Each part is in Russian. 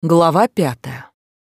Глава 5.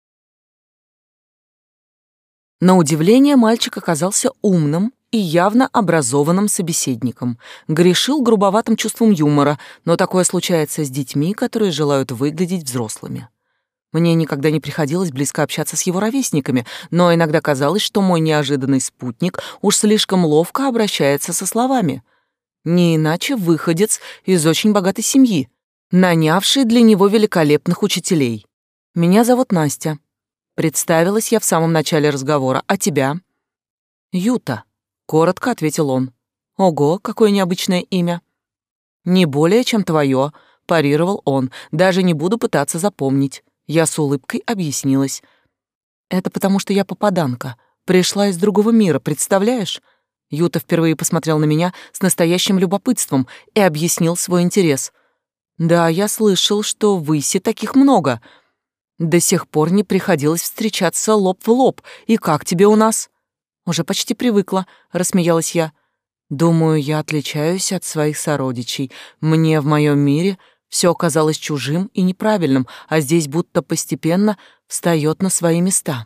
На удивление, мальчик оказался умным и явно образованным собеседником. Грешил грубоватым чувством юмора, но такое случается с детьми, которые желают выглядеть взрослыми. Мне никогда не приходилось близко общаться с его ровесниками, но иногда казалось, что мой неожиданный спутник уж слишком ловко обращается со словами. Не иначе выходец из очень богатой семьи, нанявший для него великолепных учителей. «Меня зовут Настя». Представилась я в самом начале разговора. «А тебя?» «Юта», — коротко ответил он. «Ого, какое необычное имя». «Не более, чем твое», — парировал он. «Даже не буду пытаться запомнить». Я с улыбкой объяснилась. «Это потому, что я попаданка. Пришла из другого мира, представляешь?» Юта впервые посмотрел на меня с настоящим любопытством и объяснил свой интерес. «Да, я слышал, что в Исе таких много. До сих пор не приходилось встречаться лоб в лоб. И как тебе у нас?» «Уже почти привыкла», — рассмеялась я. «Думаю, я отличаюсь от своих сородичей. Мне в моем мире все казалось чужим и неправильным, а здесь будто постепенно встает на свои места.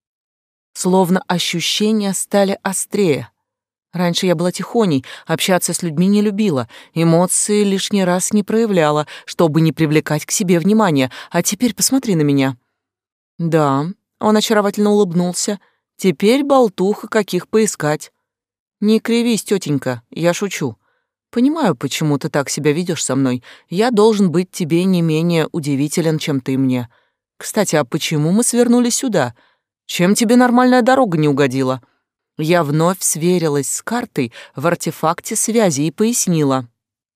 Словно ощущения стали острее. Раньше я была тихоней, общаться с людьми не любила, эмоции лишний раз не проявляла, чтобы не привлекать к себе внимания, а теперь посмотри на меня». «Да», — он очаровательно улыбнулся, — «теперь болтуха каких поискать». «Не кривись, тетенька, я шучу. Понимаю, почему ты так себя ведешь со мной. Я должен быть тебе не менее удивителен, чем ты мне. Кстати, а почему мы свернули сюда? Чем тебе нормальная дорога не угодила?» Я вновь сверилась с картой в артефакте связи и пояснила.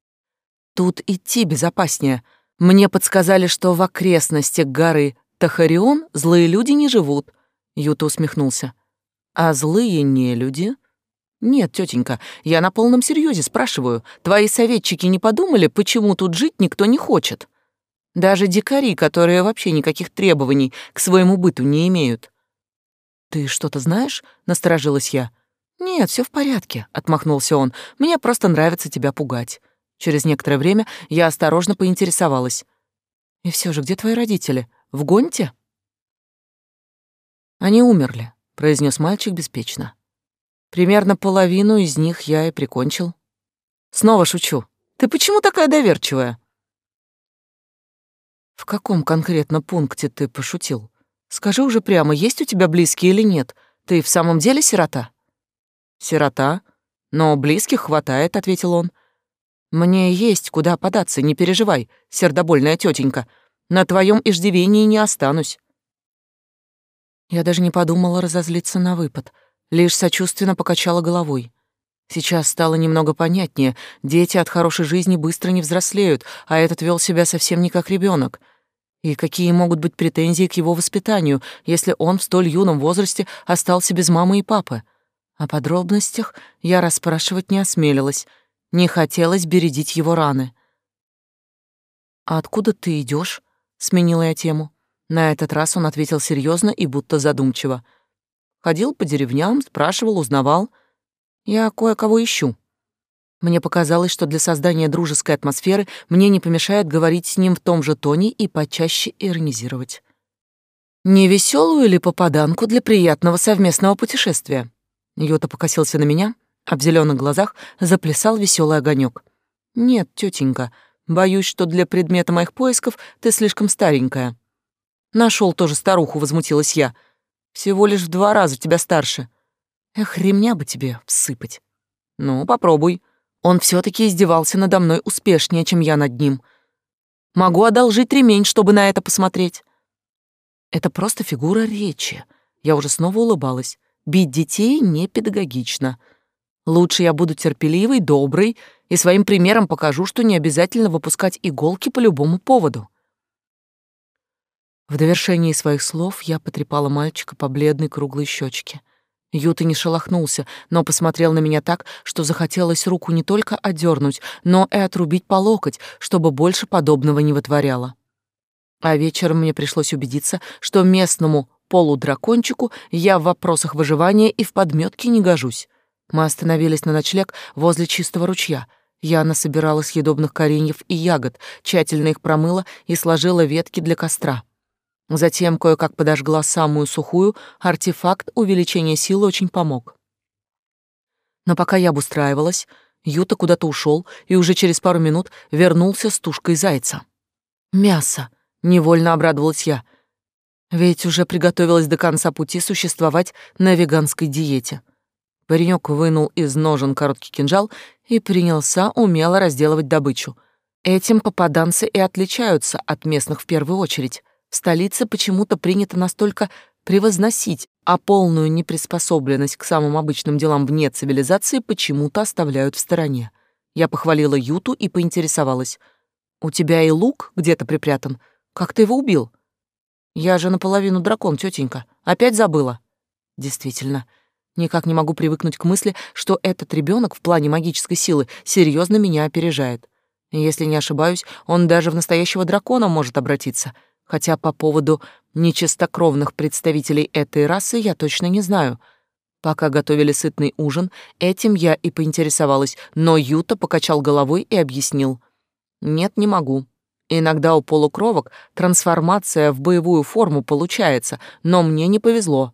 «Тут идти безопаснее. Мне подсказали, что в окрестностях горы Тахарион злые люди не живут». Юта усмехнулся. «А злые не люди?» «Нет, тетенька, я на полном серьезе спрашиваю. Твои советчики не подумали, почему тут жить никто не хочет? Даже дикари, которые вообще никаких требований к своему быту не имеют». «Ты что-то знаешь?» — насторожилась я. «Нет, все в порядке», — отмахнулся он. «Мне просто нравится тебя пугать». Через некоторое время я осторожно поинтересовалась. «И все же, где твои родители? В Гонте?» «Они умерли», — произнес мальчик беспечно. «Примерно половину из них я и прикончил». «Снова шучу. Ты почему такая доверчивая?» «В каком конкретно пункте ты пошутил? Скажи уже прямо, есть у тебя близкие или нет? Ты в самом деле сирота?» «Сирота? Но близких хватает», — ответил он. «Мне есть куда податься, не переживай, сердобольная тетенька. На твоем иждивении не останусь». Я даже не подумала разозлиться на выпад, лишь сочувственно покачала головой. Сейчас стало немного понятнее. Дети от хорошей жизни быстро не взрослеют, а этот вел себя совсем не как ребенок. И какие могут быть претензии к его воспитанию, если он в столь юном возрасте остался без мамы и папы? О подробностях я расспрашивать не осмелилась. Не хотелось бередить его раны. «А откуда ты идешь? Сменила я тему. На этот раз он ответил серьезно и будто задумчиво. «Ходил по деревням, спрашивал, узнавал. Я кое-кого ищу». Мне показалось, что для создания дружеской атмосферы мне не помешает говорить с ним в том же тоне и почаще иронизировать. «Не веселую ли попаданку для приятного совместного путешествия?» Йота покосился на меня, а в зеленых глазах заплясал веселый огонек. «Нет, тетенька, боюсь, что для предмета моих поисков ты слишком старенькая». «Нашел тоже старуху», — возмутилась я. «Всего лишь в 2 раза тебя старше». «Эх, ремня бы тебе всыпать». «Ну, попробуй». Он все-таки издевался надо мной успешнее, чем я над ним. «Могу одолжить ремень, чтобы на это посмотреть». Это просто фигура речи. Я уже снова улыбалась. Бить детей не педагогично. Лучше я буду терпеливой, доброй и своим примером покажу, что не обязательно выпускать иголки по любому поводу. В довершении своих слов я потрепала мальчика по бледной круглой щечке. Юта не шелохнулся, но посмотрел на меня так, что захотелось руку не только отдернуть, но и отрубить по локоть, чтобы больше подобного не вытворяло. А вечером мне пришлось убедиться, что местному полудракончику я в вопросах выживания и в подметке не гожусь. Мы остановились на ночлег возле чистого ручья. Я насобирала съедобных кореньев и ягод, тщательно их промыла и сложила ветки для костра. Затем кое-как подожгла самую сухую, артефакт увеличения силы очень помог. Но пока я обустраивалась, Юта куда-то ушел и уже через пару минут вернулся с тушкой зайца. «Мясо!» — невольно обрадовалась я, ведь уже приготовилась до конца пути существовать на веганской диете. Паренек вынул из ножен короткий кинжал и принялся умело разделывать добычу. Этим попаданцы и отличаются от местных в первую очередь. В столице почему-то принято настолько превозносить, а полную неприспособленность к самым обычным делам вне цивилизации почему-то оставляют в стороне. Я похвалила Юту и поинтересовалась. «У тебя и лук где-то припрятан? Как ты его убил?» «Я же наполовину дракон, тетенька. Опять забыла?» «Действительно, никак не могу привыкнуть к мысли, что этот ребенок в плане магической силы серьезно меня опережает. Если не ошибаюсь, он даже в настоящего дракона может обратиться, хотя по поводу нечистокровных представителей этой расы я точно не знаю. Пока готовили сытный ужин, этим я и поинтересовалась, но Юта покачал головой и объяснил. «Нет, не могу. Иногда у полукровок трансформация в боевую форму получается, но мне не повезло.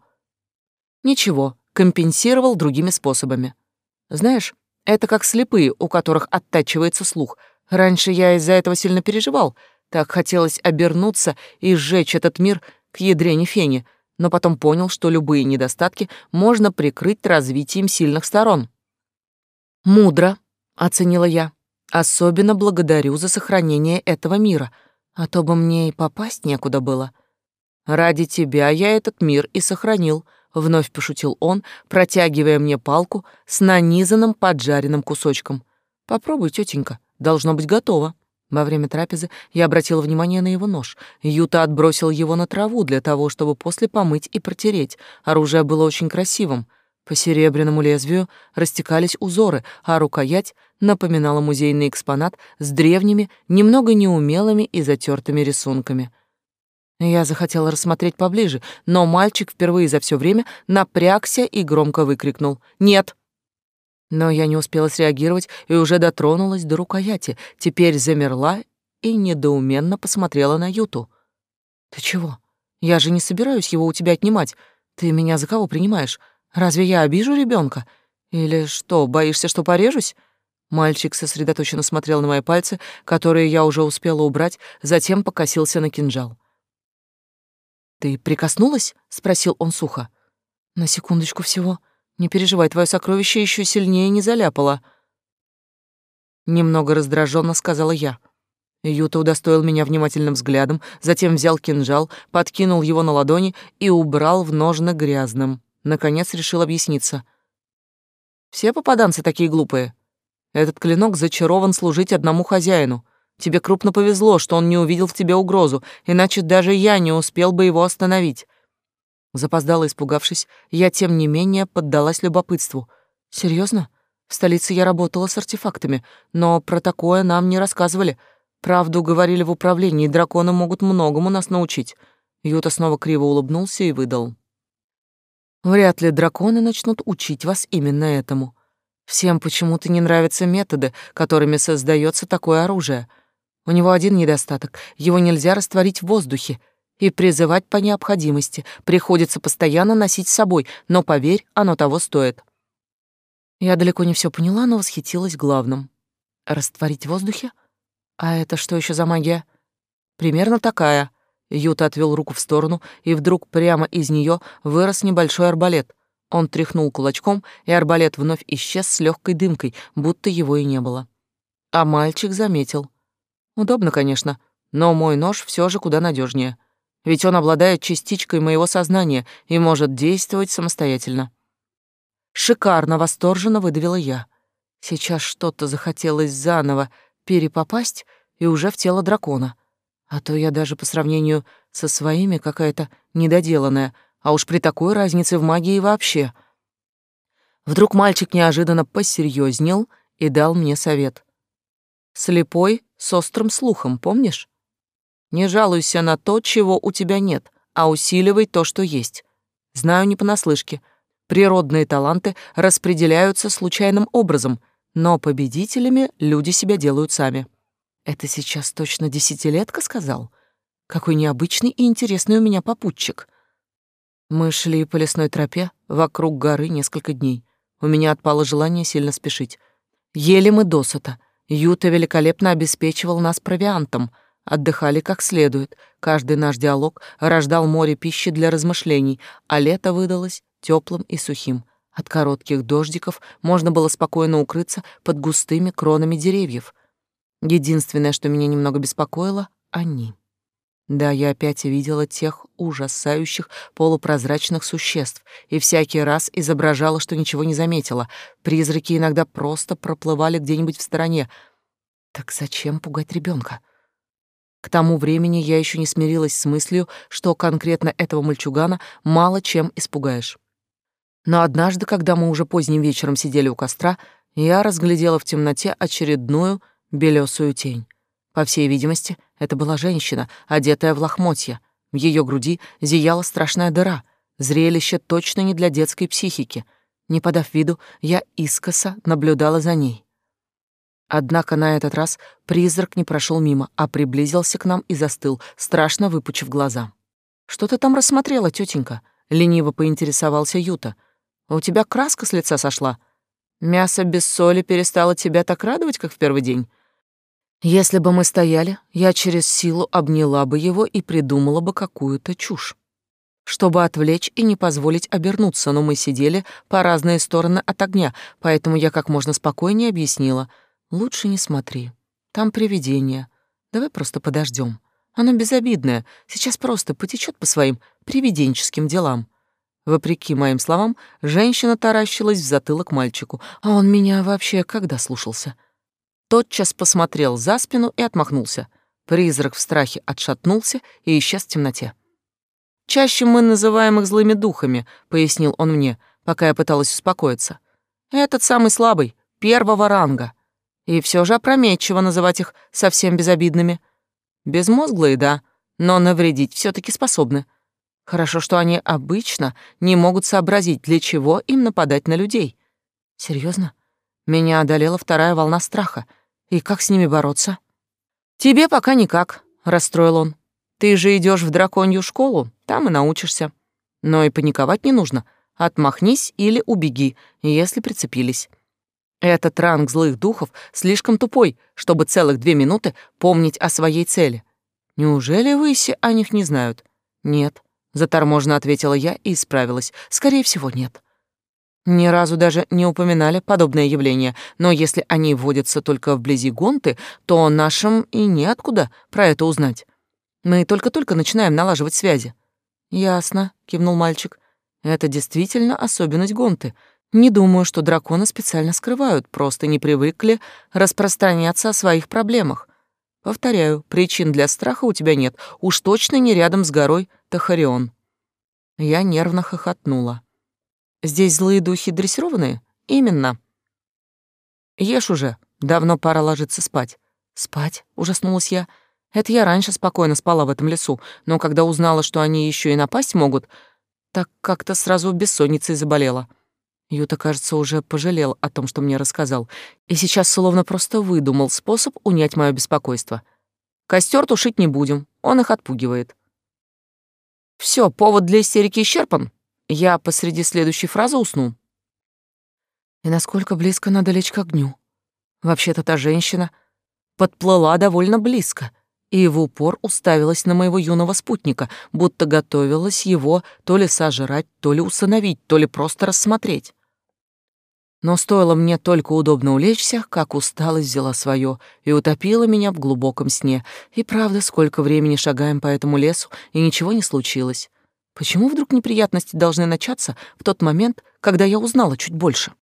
Ничего, компенсировал другими способами. Знаешь, это как слепые, у которых оттачивается слух. Раньше я из-за этого сильно переживал, так хотелось обернуться и сжечь этот мир к ядрене фени, но потом понял, что любые недостатки можно прикрыть развитием сильных сторон. «Мудро», — оценила я. «Особенно благодарю за сохранение этого мира, а то бы мне и попасть некуда было». «Ради тебя я этот мир и сохранил», — вновь пошутил он, протягивая мне палку с нанизанным поджаренным кусочком. «Попробуй, тетенька, должно быть готово». Во время трапезы я обратила внимание на его нож. Юта отбросил его на траву для того, чтобы после помыть и протереть. Оружие было очень красивым. По серебряному лезвию растекались узоры, а рукоять напоминала музейный экспонат с древними, немного неумелыми и затертыми рисунками. Я захотела рассмотреть поближе, но мальчик впервые за все время напрягся и громко выкрикнул «Нет!». Но я не успела среагировать и уже дотронулась до рукояти, теперь замерла и недоуменно посмотрела на Юту. «Ты чего? Я же не собираюсь его у тебя отнимать. Ты меня за кого принимаешь? Разве я обижу ребенка? Или что, боишься, что порежусь?» Мальчик сосредоточенно смотрел на мои пальцы, которые я уже успела убрать, затем покосился на кинжал. «Ты прикоснулась?» — спросил он сухо. «На секундочку всего. Не переживай, твое сокровище еще сильнее не заляпало». Немного раздраженно сказала я. Юта удостоил меня внимательным взглядом, затем взял кинжал, подкинул его на ладони и убрал в ножны грязным. Наконец решил объясниться. «Все попаданцы такие глупые. Этот клинок зачарован служить одному хозяину. Тебе крупно повезло, что он не увидел в тебе угрозу, иначе даже я не успел бы его остановить». Запоздало испугавшись, я тем не менее поддалась любопытству. «Серьезно? В столице я работала с артефактами, но про такое нам не рассказывали. Правду говорили в управлении, драконы могут многому нас научить». Юта снова криво улыбнулся и выдал. «Вряд ли драконы начнут учить вас именно этому. Всем почему-то не нравятся методы, которыми создается такое оружие. У него один недостаток — его нельзя растворить в воздухе и призывать по необходимости. Приходится постоянно носить с собой, но, поверь, оно того стоит». Я далеко не все поняла, но восхитилась главным. «Растворить в воздухе? А это что еще за магия?» «Примерно такая». Юта отвел руку в сторону, и вдруг прямо из нее вырос небольшой арбалет. Он тряхнул кулачком, и арбалет вновь исчез с легкой дымкой, будто его и не было. А мальчик заметил. Удобно, конечно, но мой нож все же куда надежнее, ведь он обладает частичкой моего сознания и может действовать самостоятельно. Шикарно, восторженно выдавила я. Сейчас что-то захотелось заново перепопасть и уже в тело дракона. А то я даже по сравнению со своими какая-то недоделанная, а уж при такой разнице в магии вообще. Вдруг мальчик неожиданно посерьезнел и дал мне совет. «Слепой с острым слухом, помнишь? Не жалуйся на то, чего у тебя нет, а усиливай то, что есть. Знаю не понаслышке. Природные таланты распределяются случайным образом, но победителями люди себя делают сами». «Это сейчас точно десятилетка сказал?» Какой необычный и интересный у меня попутчик. Мы шли по лесной тропе вокруг горы несколько дней. У меня отпало желание сильно спешить. Ели мы досыта. Юта великолепно обеспечивал нас провиантом. Отдыхали как следует. Каждый наш диалог рождал море пищи для размышлений, а лето выдалось теплым и сухим. От коротких дождиков можно было спокойно укрыться под густыми кронами деревьев. Единственное, что меня немного беспокоило — они. Да, я опять видела тех ужасающих полупрозрачных существ и всякий раз изображала, что ничего не заметила. Призраки иногда просто проплывали где-нибудь в стороне. Так зачем пугать ребенка? К тому времени я еще не смирилась с мыслью, что конкретно этого мальчугана мало чем испугаешь. Но однажды, когда мы уже поздним вечером сидели у костра, я разглядела в темноте очередную белесую тень. По всей видимости, это была женщина, одетая в лохмотья. В ее груди зияла страшная дыра. Зрелище точно не для детской психики. Не подав виду, я искоса наблюдала за ней. Однако на этот раз призрак не прошел мимо, а приблизился к нам и застыл, страшно выпучив глаза. «Что ты там рассмотрела, тетенька?» — лениво поинтересовался Юта. «У тебя краска с лица сошла. Мясо без соли перестало тебя так радовать, как в первый день?» Если бы мы стояли, я через силу обняла бы его и придумала бы какую-то чушь, чтобы отвлечь и не позволить обернуться, но мы сидели по разные стороны от огня, поэтому я как можно спокойнее объяснила. «Лучше не смотри, там привидение. Давай просто подождем. Оно безобидное, сейчас просто потечет по своим привиденческим делам». Вопреки моим словам, женщина таращилась в затылок мальчику, а он меня вообще когда слушался? Тотчас посмотрел за спину и отмахнулся. Призрак в страхе отшатнулся и исчез в темноте. «Чаще мы называем их злыми духами», — пояснил он мне, пока я пыталась успокоиться. «Этот самый слабый, первого ранга. И все же опрометчиво называть их совсем безобидными. Безмозглые, да, но навредить все таки способны. Хорошо, что они обычно не могут сообразить, для чего им нападать на людей». Серьезно? Меня одолела вторая волна страха. И как с ними бороться? «Тебе пока никак», — расстроил он. «Ты же идешь в драконью школу, там и научишься. Но и паниковать не нужно. Отмахнись или убеги, если прицепились. Этот ранг злых духов слишком тупой, чтобы целых 2 минуты помнить о своей цели. Неужели выси о них не знают?» «Нет», — заторможенно ответила я и исправилась. «Скорее всего, нет». Ни разу даже не упоминали подобное явление, но если они водятся только вблизи Гонты, то нашим и неоткуда про это узнать. Мы только-только начинаем налаживать связи». «Ясно», — кивнул мальчик. «Это действительно особенность Гонты. Не думаю, что драконы специально скрывают, просто не привыкли распространяться о своих проблемах. Повторяю, причин для страха у тебя нет, уж точно не рядом с горой Тахарион». Я нервно хохотнула. «Здесь злые духи дрессированные?» «Именно». «Ешь уже, давно пора ложиться спать». «Спать?» — ужаснулась я. «Это я раньше спокойно спала в этом лесу, но когда узнала, что они еще и напасть могут, так как-то сразу бессонницей заболела». Юта, кажется, уже пожалел о том, что мне рассказал, и сейчас словно просто выдумал способ унять мое беспокойство. «Костер тушить не будем, он их отпугивает». Все, повод для истерики исчерпан. Я посреди следующей фразы усну. И насколько близко надо лечь к огню? Вообще-то та женщина подплыла довольно близко и в упор уставилась на моего юного спутника, будто готовилась его то ли сожрать, то ли усыновить, то ли просто рассмотреть. Но стоило мне только удобно улечься, как усталость взяла свое и утопила меня в глубоком сне. И правда, сколько времени шагаем по этому лесу, и ничего не случилось. Почему вдруг неприятности должны начаться в тот момент, когда я узнала чуть больше?